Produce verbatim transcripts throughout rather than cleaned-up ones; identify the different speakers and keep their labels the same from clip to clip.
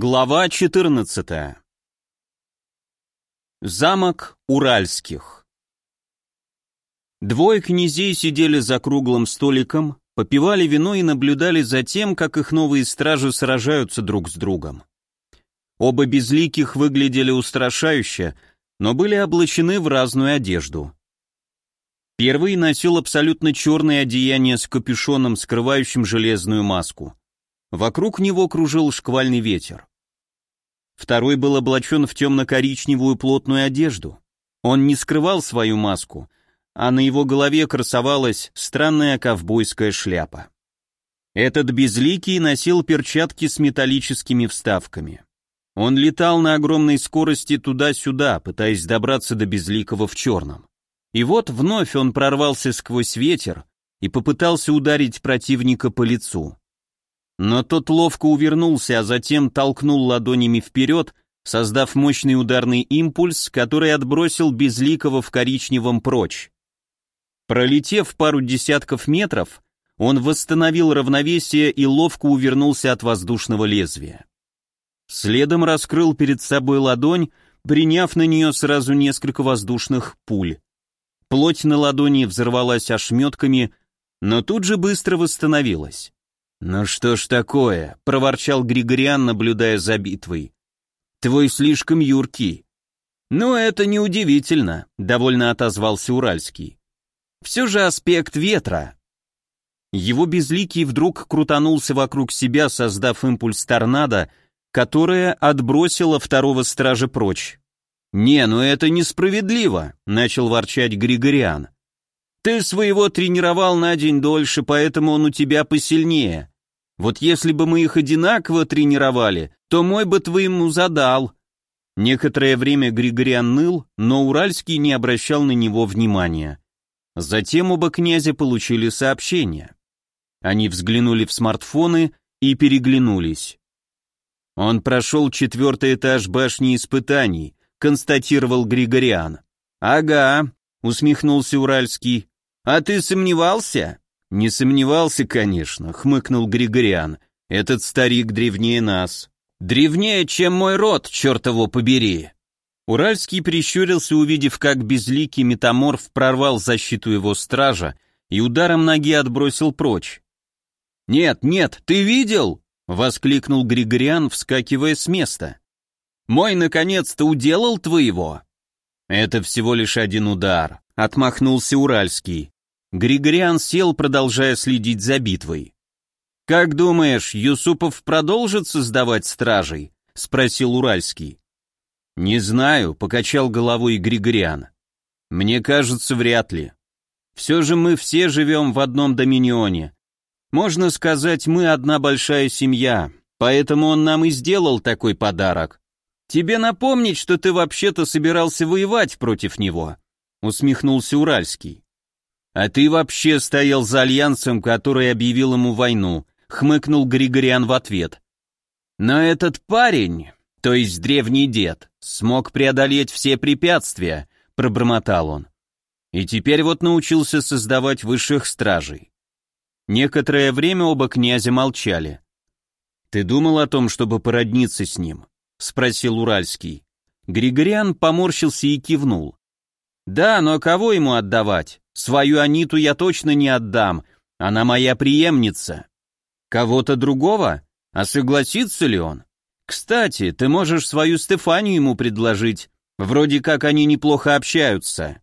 Speaker 1: Глава четырнадцатая. Замок Уральских. Двое князей сидели за круглым столиком, попивали вино и наблюдали за тем, как их новые стражи сражаются друг с другом. Оба безликих выглядели устрашающе, но были облачены в разную одежду. Первый носил абсолютно черное одеяние с капюшоном, скрывающим железную маску. Вокруг него кружил шквальный ветер. Второй был облачен в темно-коричневую плотную одежду. Он не скрывал свою маску, а на его голове красовалась странная ковбойская шляпа. Этот безликий носил перчатки с металлическими вставками. Он летал на огромной скорости туда-сюда, пытаясь добраться до безликого в черном. И вот вновь он прорвался сквозь ветер и попытался ударить противника по лицу. Но тот ловко увернулся, а затем толкнул ладонями вперед, создав мощный ударный импульс, который отбросил безликого в коричневом прочь. Пролетев пару десятков метров, он восстановил равновесие и ловко увернулся от воздушного лезвия. Следом раскрыл перед собой ладонь, приняв на нее сразу несколько воздушных пуль. Плоть на ладони взорвалась ошметками, но тут же быстро восстановилась. «Ну что ж такое?» — проворчал Григориан, наблюдая за битвой. «Твой слишком юркий». «Ну, это неудивительно», — довольно отозвался Уральский. «Все же аспект ветра». Его безликий вдруг крутанулся вокруг себя, создав импульс торнадо, которое отбросило второго стража прочь. «Не, ну это несправедливо», — начал ворчать Григориан. «Ты своего тренировал на день дольше, поэтому он у тебя посильнее. Вот если бы мы их одинаково тренировали, то мой бы твоему задал». Некоторое время Григориан ныл, но Уральский не обращал на него внимания. Затем оба князя получили сообщение. Они взглянули в смартфоны и переглянулись. «Он прошел четвертый этаж башни испытаний», — констатировал Григориан. «Ага», — усмехнулся Уральский. «А ты сомневался?» «Не сомневался, конечно», — хмыкнул Григориан. «Этот старик древнее нас». «Древнее, чем мой род, черт его побери!» Уральский прищурился, увидев, как безликий метаморф прорвал защиту его стража и ударом ноги отбросил прочь. «Нет, нет, ты видел?» — воскликнул Григориан, вскакивая с места. «Мой наконец-то уделал твоего?» «Это всего лишь один удар», — отмахнулся Уральский. Григориан сел, продолжая следить за битвой. «Как думаешь, Юсупов продолжит создавать стражей?» — спросил Уральский. «Не знаю», — покачал головой Григориан. «Мне кажется, вряд ли. Все же мы все живем в одном доминионе. Можно сказать, мы одна большая семья, поэтому он нам и сделал такой подарок. Тебе напомнить, что ты вообще-то собирался воевать против него?» — усмехнулся Уральский. «А ты вообще стоял за альянсом, который объявил ему войну», — хмыкнул Григориан в ответ. «Но этот парень, то есть древний дед, смог преодолеть все препятствия», — пробормотал он. «И теперь вот научился создавать высших стражей». Некоторое время оба князя молчали. «Ты думал о том, чтобы породниться с ним?» — спросил Уральский. Григориан поморщился и кивнул. «Да, но кого ему отдавать? Свою Аниту я точно не отдам, она моя преемница. Кого-то другого? А согласится ли он? Кстати, ты можешь свою Стефанию ему предложить, вроде как они неплохо общаются».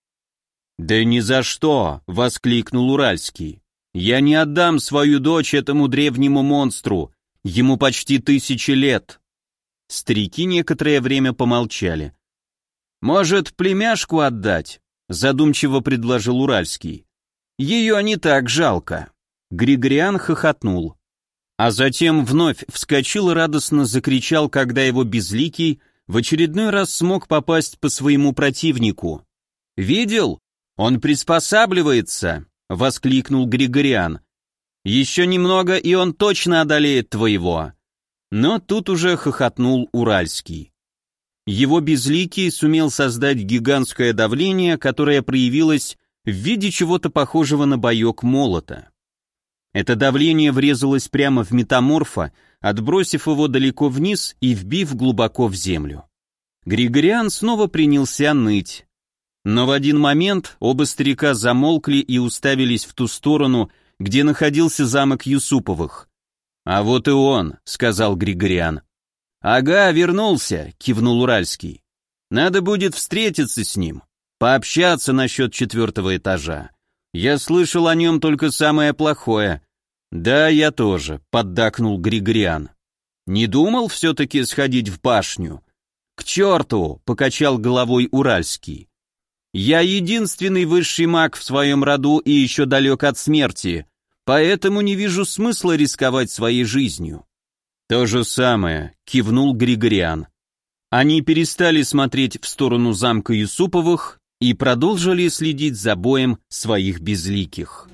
Speaker 1: «Да ни за что!» — воскликнул Уральский. «Я не отдам свою дочь этому древнему монстру, ему почти тысячи лет». Старики некоторое время помолчали. «Может, племяшку отдать?» — задумчиво предложил Уральский. «Ее не так жалко». Григориан хохотнул. А затем вновь вскочил и радостно закричал, когда его безликий в очередной раз смог попасть по своему противнику. «Видел? Он приспосабливается!» — воскликнул Григориан. «Еще немного, и он точно одолеет твоего». Но тут уже хохотнул Уральский. Его безликий сумел создать гигантское давление, которое проявилось в виде чего-то похожего на боек молота. Это давление врезалось прямо в метаморфа, отбросив его далеко вниз и вбив глубоко в землю. Григориан снова принялся ныть. Но в один момент оба старика замолкли и уставились в ту сторону, где находился замок Юсуповых. «А вот и он», — сказал Григориан. «Ага, вернулся», — кивнул Уральский. «Надо будет встретиться с ним, пообщаться насчет четвертого этажа. Я слышал о нем только самое плохое». «Да, я тоже», — поддакнул Григориан. «Не думал все-таки сходить в башню?» «К черту!» — покачал головой Уральский. «Я единственный высший маг в своем роду и еще далек от смерти, поэтому не вижу смысла рисковать своей жизнью». «То же самое», — кивнул Григориан. Они перестали смотреть в сторону замка Юсуповых и продолжили следить за боем своих безликих.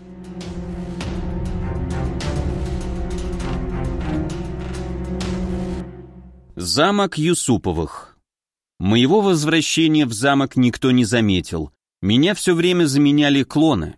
Speaker 1: Замок Юсуповых. Моего возвращения в замок никто не заметил. Меня все время заменяли клоны.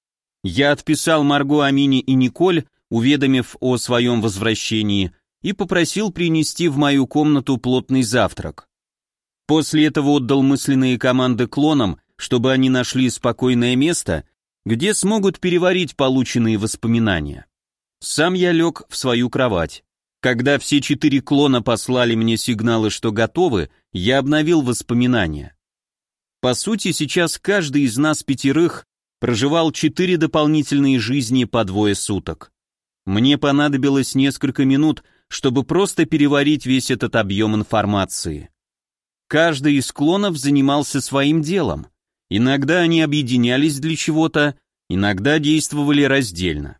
Speaker 1: Я отписал Марго, Амине и Николь, уведомив о своем возвращении, и попросил принести в мою комнату плотный завтрак. После этого отдал мысленные команды клонам, чтобы они нашли спокойное место, где смогут переварить полученные воспоминания. Сам я лег в свою кровать. Когда все четыре клона послали мне сигналы, что готовы, я обновил воспоминания. По сути, сейчас каждый из нас пятерых проживал четыре дополнительные жизни по двое суток. Мне понадобилось несколько минут, чтобы просто переварить весь этот объем информации. Каждый из клонов занимался своим делом. Иногда они объединялись для чего-то, иногда действовали раздельно.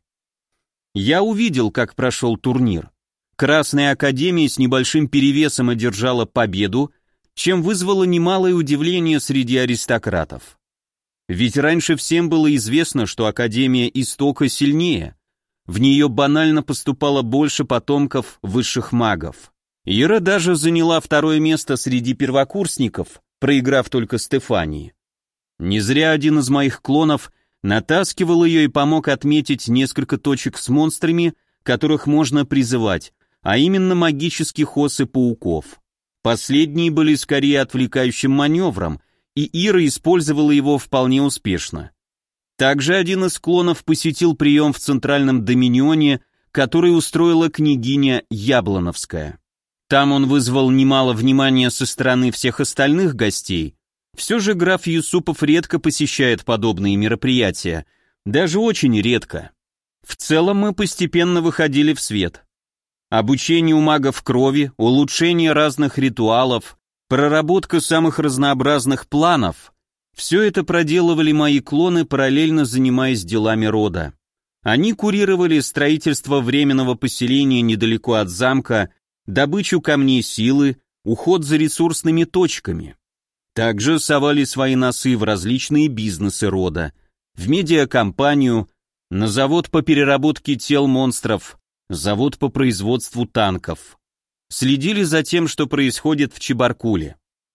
Speaker 1: Я увидел, как прошел турнир. Красная Академия с небольшим перевесом одержала победу, чем вызвало немалое удивление среди аристократов. Ведь раньше всем было известно, что Академия Истока сильнее. В нее банально поступало больше потомков высших магов. Ира даже заняла второе место среди первокурсников, проиграв только Стефании. Не зря один из моих клонов натаскивал ее и помог отметить несколько точек с монстрами, которых можно призывать, а именно магических ос и пауков. Последние были скорее отвлекающим маневром, и Ира использовала его вполне успешно. Также один из клонов посетил прием в Центральном Доминионе, который устроила княгиня Яблоновская. Там он вызвал немало внимания со стороны всех остальных гостей. Все же граф Юсупов редко посещает подобные мероприятия, даже очень редко. В целом мы постепенно выходили в свет. Обучение у магов крови, улучшение разных ритуалов, проработка самых разнообразных планов – все это проделывали мои клоны, параллельно занимаясь делами рода. Они курировали строительство временного поселения недалеко от замка, добычу камней силы, уход за ресурсными точками. Также совали свои носы в различные бизнесы рода, в медиакомпанию, на завод по переработке тел монстров, завод по производству танков. Следили за тем, что происходит в Чебаркуле.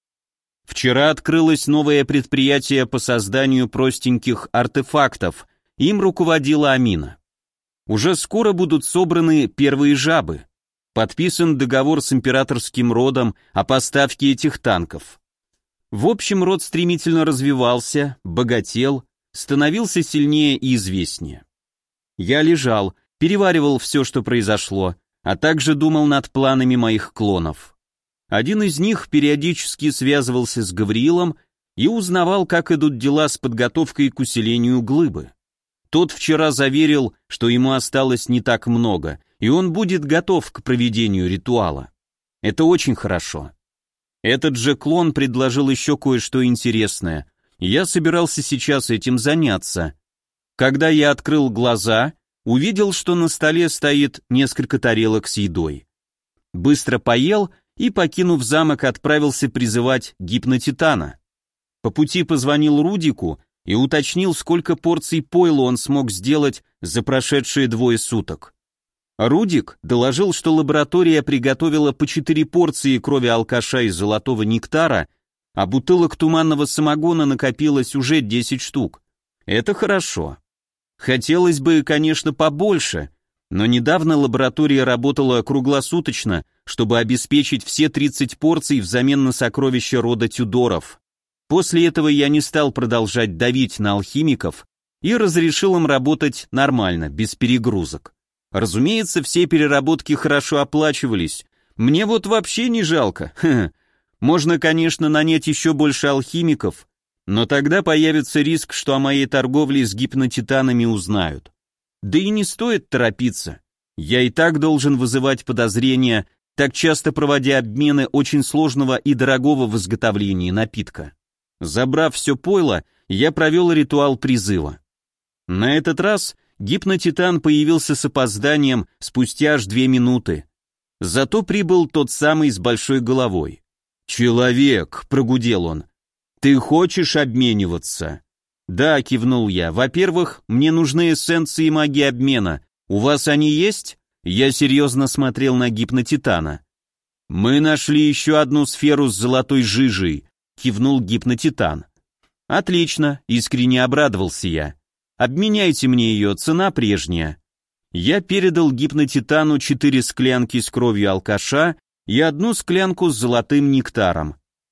Speaker 1: Вчера открылось новое предприятие по созданию простеньких артефактов, им руководила Амина. Уже скоро будут собраны первые жабы. Подписан договор с императорским родом о поставке этих танков. В общем, род стремительно развивался, богател, становился сильнее и известнее. Я лежал, переваривал все, что произошло, а также думал над планами моих клонов. Один из них периодически связывался с Гавриилом и узнавал, как идут дела с подготовкой к усилению глыбы. Тот вчера заверил, что ему осталось не так много, и он будет готов к проведению ритуала. Это очень хорошо. Этот же клон предложил еще кое-что интересное. Я собирался сейчас этим заняться. Когда я открыл глаза, увидел, что на столе стоит несколько тарелок с едой. Быстро поел и, покинув замок, отправился призывать гипнотитана. По пути позвонил Рудику и уточнил, сколько порций пойла он смог сделать за прошедшие двое суток. Рудик доложил, что лаборатория приготовила по четыре порции крови алкаша из золотого нектара, а бутылок туманного самогона накопилось уже десять штук. Это хорошо. Хотелось бы, конечно, побольше, Но недавно лаборатория работала круглосуточно, чтобы обеспечить все тридцать порций взамен на сокровища рода Тюдоров. После этого я не стал продолжать давить на алхимиков и разрешил им работать нормально, без перегрузок. Разумеется, все переработки хорошо оплачивались. Мне вот вообще не жалко. Ха-ха. Можно, конечно, нанять еще больше алхимиков, но тогда появится риск, что о моей торговле с гипнотитанами узнают. Да и не стоит торопиться. Я и так должен вызывать подозрения, так часто проводя обмены очень сложного и дорогого в изготовлении напитка. Забрав все пойло, я провел ритуал призыва. На этот раз гипнотитан появился с опозданием спустя аж две минуты. Зато прибыл тот самый с большой головой. «Человек», — прогудел он, — «ты хочешь обмениваться?» «Да», — кивнул я, — «во-первых, мне нужны эссенции магии обмена. У вас они есть?» Я серьезно смотрел на гипнотитана. «Мы нашли еще одну сферу с золотой жижей», — кивнул гипнотитан. «Отлично», — искренне обрадовался я. «Обменяйте мне ее, цена прежняя». Я передал гипнотитану четыре склянки с кровью алкаша и одну склянку с золотым нектаром.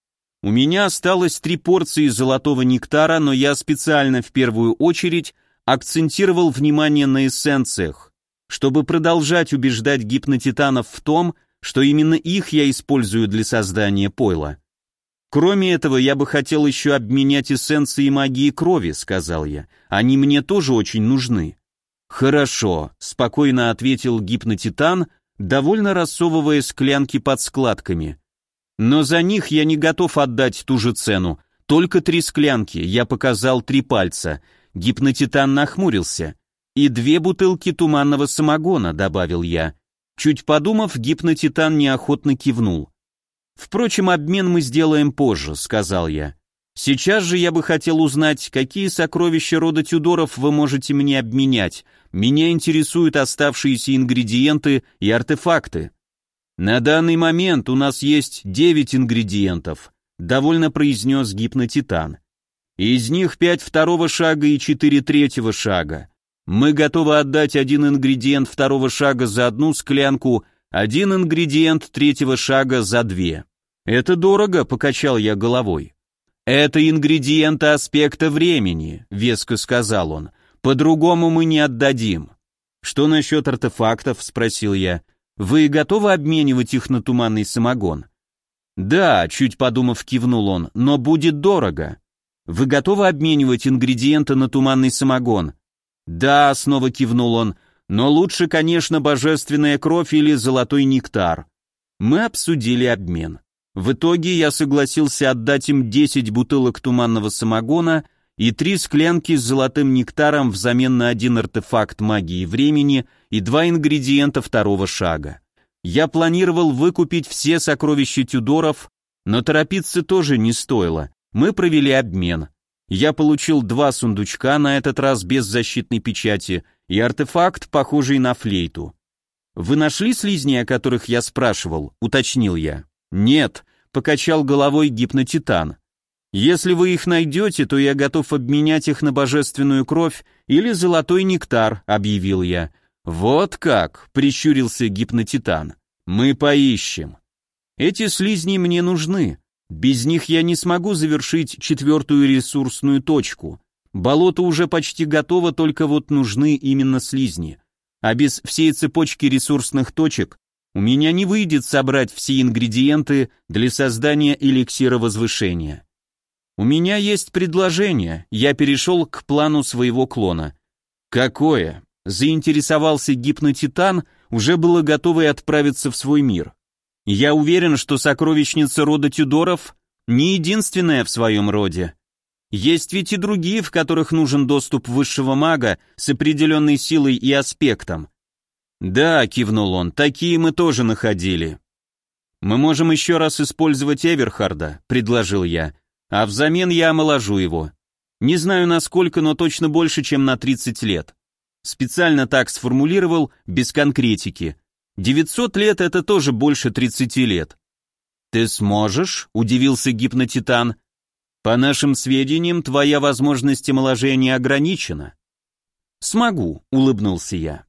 Speaker 1: У меня осталось три порции золотого нектара, но я специально в первую очередь акцентировал внимание на эссенциях, чтобы продолжать убеждать гипнотитанов в том, что именно их я использую для создания пойла. «Кроме этого, я бы хотел еще обменять эссенции магии крови», — сказал я. «Они мне тоже очень нужны». «Хорошо», — спокойно ответил гипнотитан, довольно рассовывая склянки под складками. «Но за них я не готов отдать ту же цену. Только три склянки», — я показал три пальца. Гипнотитан нахмурился. «И две бутылки туманного самогона», — добавил я. Чуть подумав, гипнотитан неохотно кивнул. «Впрочем, обмен мы сделаем позже», — сказал я. «Сейчас же я бы хотел узнать, какие сокровища рода Тюдоров вы можете мне обменять. Меня интересуют оставшиеся ингредиенты и артефакты». «На данный момент у нас есть девять ингредиентов», — довольно произнес гипнотитан. «Из них пять второго шага и четыре третьего шага. Мы готовы отдать один ингредиент второго шага за одну склянку, один ингредиент третьего шага за две». «Это дорого», — покачал я головой. «Это ингредиенты аспекта времени», — веско сказал он. «По-другому мы не отдадим». «Что насчет артефактов?» — спросил я. «Вы готовы обменивать их на туманный самогон?» «Да», — чуть подумав, кивнул он, — «но будет дорого». «Вы готовы обменивать ингредиенты на туманный самогон?» «Да», — снова кивнул он, — «но лучше, конечно, божественная кровь или золотой нектар». Мы обсудили обмен. В итоге я согласился отдать им десять бутылок туманного самогона и три склянки с золотым нектаром взамен на один артефакт магии времени и два ингредиента второго шага. Я планировал выкупить все сокровища Тюдоров, но торопиться тоже не стоило. Мы провели обмен. Я получил два сундучка, на этот раз без защитной печати, и артефакт, похожий на флейту. «Вы нашли слизни, о которых я спрашивал?» — уточнил я. «Нет», — покачал головой гипнотитан. «Если вы их найдете, то я готов обменять их на божественную кровь или золотой нектар», — объявил я. «Вот как», — прищурился гипнотитан. «Мы поищем. Эти слизни мне нужны. Без них я не смогу завершить четвертую ресурсную точку. Болото уже почти готово, только вот нужны именно слизни. А без всей цепочки ресурсных точек у меня не выйдет собрать все ингредиенты для создания эликсира возвышения. У меня есть предложение», — я перешел к плану своего клона. «Какое?» — заинтересовался гипнотитан, уже было готовый отправиться в свой мир. «Я уверен, что сокровищница рода Тюдоров не единственная в своем роде. Есть ведь и другие, в которых нужен доступ высшего мага с определенной силой и аспектом». «Да», — кивнул он, — «такие мы тоже находили». «Мы можем еще раз использовать Эверхарда», — предложил я. А взамен я омоложу его. Не знаю насколько, но точно больше, чем на тридцать лет. Специально так сформулировал, без конкретики. девятьсот лет — это тоже больше тридцати лет. «Ты сможешь?» — удивился гипнотитан. «По нашим сведениям, твоя возможность омоложения ограничена». «Смогу», — улыбнулся я.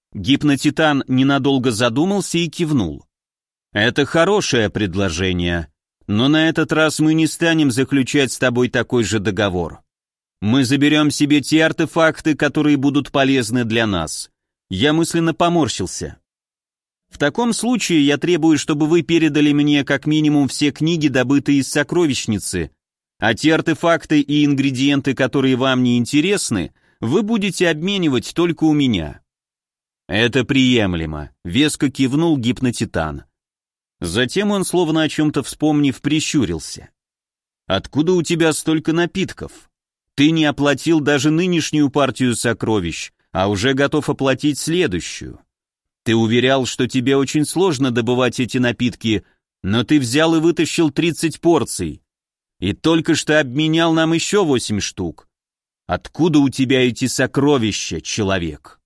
Speaker 1: Гипнотитан ненадолго задумался и кивнул. «Это хорошее предложение, но на этот раз мы не станем заключать с тобой такой же договор. Мы заберем себе те артефакты, которые будут полезны для нас». Я мысленно поморщился. «В таком случае я требую, чтобы вы передали мне как минимум все книги, добытые из сокровищницы, а те артефакты и ингредиенты, которые вам не интересны, вы будете обменивать только у меня». «Это приемлемо», — веско кивнул гипнотитан. Затем он, словно о чем-то вспомнив, прищурился. «Откуда у тебя столько напитков? Ты не оплатил даже нынешнюю партию сокровищ, а уже готов оплатить следующую. Ты уверял, что тебе очень сложно добывать эти напитки, но ты взял и вытащил тридцать порций. И только что обменял нам еще восемь штук. Откуда у тебя эти сокровища, человек?»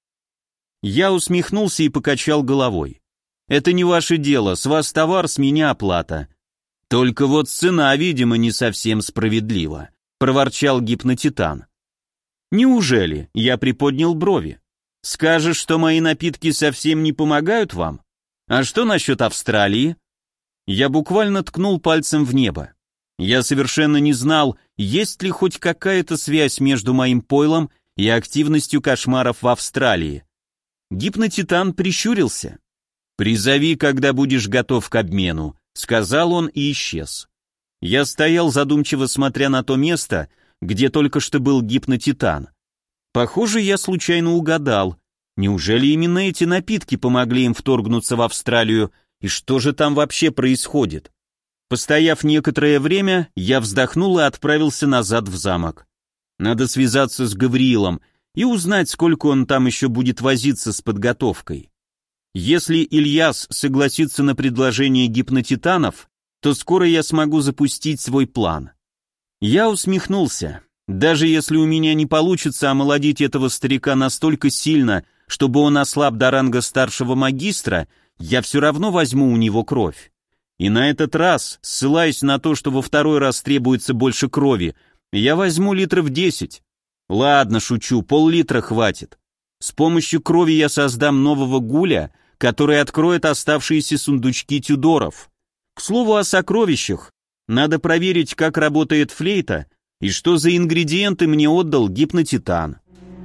Speaker 1: Я усмехнулся и покачал головой. «Это не ваше дело, с вас товар, с меня оплата». «Только вот цена, видимо, не совсем справедлива», — проворчал гипнотитан. «Неужели?» — я приподнял брови. «Скажешь, что мои напитки совсем не помогают вам? А что насчет Австралии?» Я буквально ткнул пальцем в небо. Я совершенно не знал, есть ли хоть какая-то связь между моим пойлом и активностью кошмаров в Австралии. Гипнотитан прищурился. «Призови, когда будешь готов к обмену», — сказал он и исчез. Я стоял, задумчиво смотря на то место, где только что был гипнотитан. Похоже, я случайно угадал. Неужели именно эти напитки помогли им вторгнуться в Австралию, и что же там вообще происходит? Постояв некоторое время, я вздохнул и отправился назад в замок. Надо связаться с Гавриилом и узнать, сколько он там еще будет возиться с подготовкой. Если Ильяс согласится на предложение гипнотитанов, то скоро я смогу запустить свой план. Я усмехнулся. Даже если у меня не получится омолодить этого старика настолько сильно, чтобы он ослаб до ранга старшего магистра, я все равно возьму у него кровь. И на этот раз, ссылаясь на то, что во второй раз требуется больше крови, я возьму литров десять. Ладно, шучу, пол-литра хватит. С помощью крови я создам нового гуля, который откроет оставшиеся сундучки Тюдоров. К слову о сокровищах, надо проверить, как работает флейта и что за ингредиенты мне отдал гипнотитан.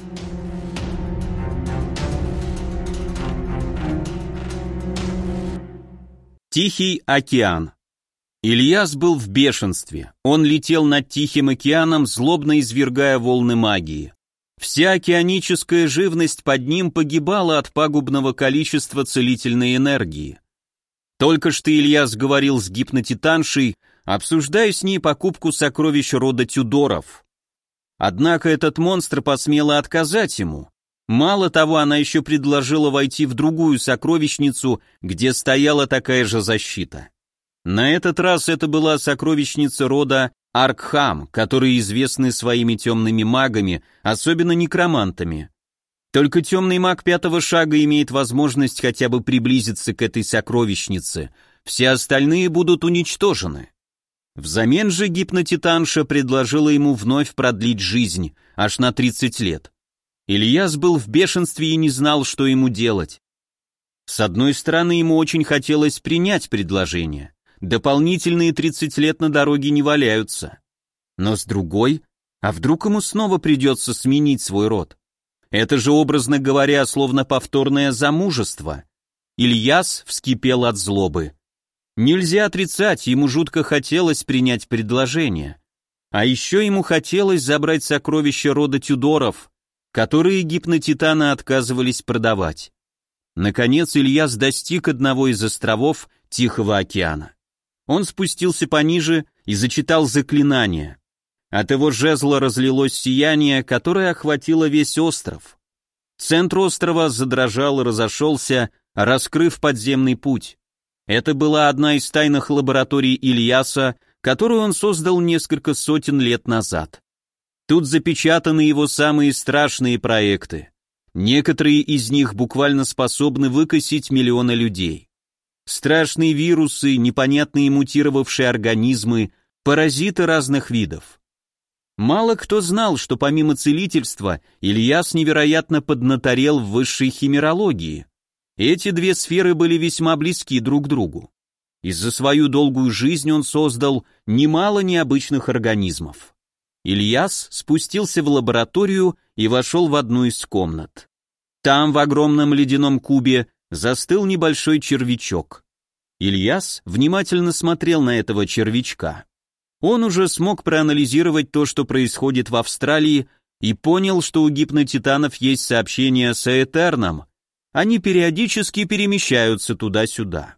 Speaker 1: Тихий океан. Ильяс был в бешенстве. Он летел над Тихим океаном, злобно извергая волны магии. Вся океаническая живность под ним погибала от пагубного количества целительной энергии. Только что Ильяс говорил с гипнотитаншей, обсуждая с ней покупку сокровищ рода Тюдоров. Однако этот монстр посмела отказать ему. Мало того, она еще предложила войти в другую сокровищницу, где стояла такая же защита. На этот раз это была сокровищница рода Аркхам, которые известны своими темными магами, особенно некромантами. Только темный маг пятого шага имеет возможность хотя бы приблизиться к этой сокровищнице, все остальные будут уничтожены. Взамен же гипнотитанша предложила ему вновь продлить жизнь, аж на тридцать лет. Ильяс был в бешенстве и не знал, что ему делать. С одной стороны, ему очень хотелось принять предложение. Дополнительные тридцать лет на дороге не валяются. Но с другой, а вдруг ему снова придется сменить свой род? Это же, образно говоря, словно повторное замужество. Ильяс вскипел от злобы. Нельзя отрицать, ему жутко хотелось принять предложение. А еще ему хотелось забрать сокровища рода Тюдоров, которые гипнотитаны отказывались продавать. Наконец Ильяс достиг одного из островов Тихого океана. Он спустился пониже и зачитал заклинание. От его жезла разлилось сияние, которое охватило весь остров. Центр острова задрожал и разошелся, раскрыв подземный путь. Это была одна из тайных лабораторий Ильяса, которую он создал несколько сотен лет назад. Тут запечатаны его самые страшные проекты. Некоторые из них буквально способны выкосить миллионы людей. Страшные вирусы, непонятные мутировавшие организмы, паразиты разных видов. Мало кто знал, что помимо целительства Ильяс невероятно поднаторел в высшей химерологии. Эти две сферы были весьма близки друг к другу. И за свою долгую жизнь он создал немало необычных организмов. Ильяс спустился в лабораторию и вошел в одну из комнат. Там, в огромном ледяном кубе, застыл небольшой червячок. Ильяс внимательно смотрел на этого червячка. Он уже смог проанализировать то, что происходит в Австралии, и понял, что у гипнотитанов есть сообщения с Аэтерном. Они периодически перемещаются туда-сюда.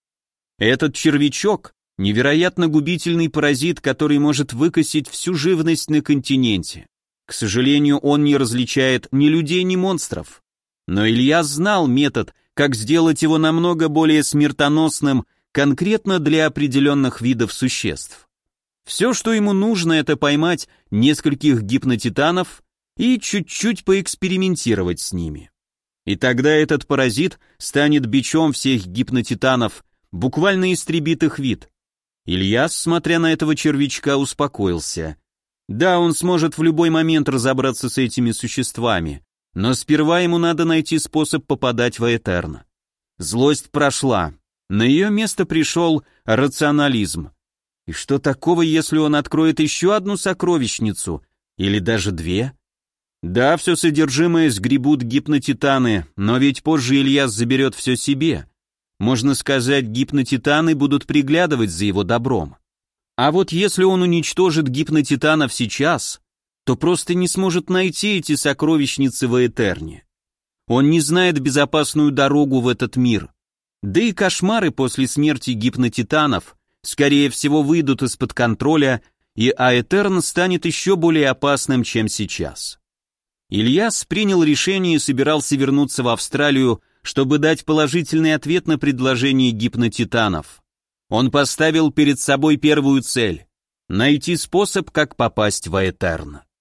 Speaker 1: Этот червячок — невероятно губительный паразит, который может выкосить всю живность на континенте. К сожалению, он не различает ни людей, ни монстров. Но Ильяс знал метод, как сделать его намного более смертоносным, конкретно для определенных видов существ. Все, что ему нужно, это поймать нескольких гипнотитанов и чуть-чуть поэкспериментировать с ними. И тогда этот паразит станет бичом всех гипнотитанов, буквально истребит их вид. Ильяс, смотря на этого червячка, успокоился. Да, он сможет в любой момент разобраться с этими существами, но сперва ему надо найти способ попадать в Аэтерн. Злость прошла, на ее место пришел рационализм. И что такого, если он откроет еще одну сокровищницу? Или даже две? Да, все содержимое сгребут гипнотитаны, но ведь позже Ильяс заберет все себе. Можно сказать, гипнотитаны будут приглядывать за его добром. А вот если он уничтожит гипнотитанов сейчас, то просто не сможет найти эти сокровищницы в Аэтерне. Он не знает безопасную дорогу в этот мир. Да и кошмары после смерти гипнотитанов скорее всего выйдут из-под контроля, и Аэтерн станет еще более опасным, чем сейчас. Ильяс принял решение и собирался вернуться в Австралию, чтобы дать положительный ответ на предложение гипнотитанов. Он поставил перед собой первую цель — найти способ, как попасть в Аэтерн.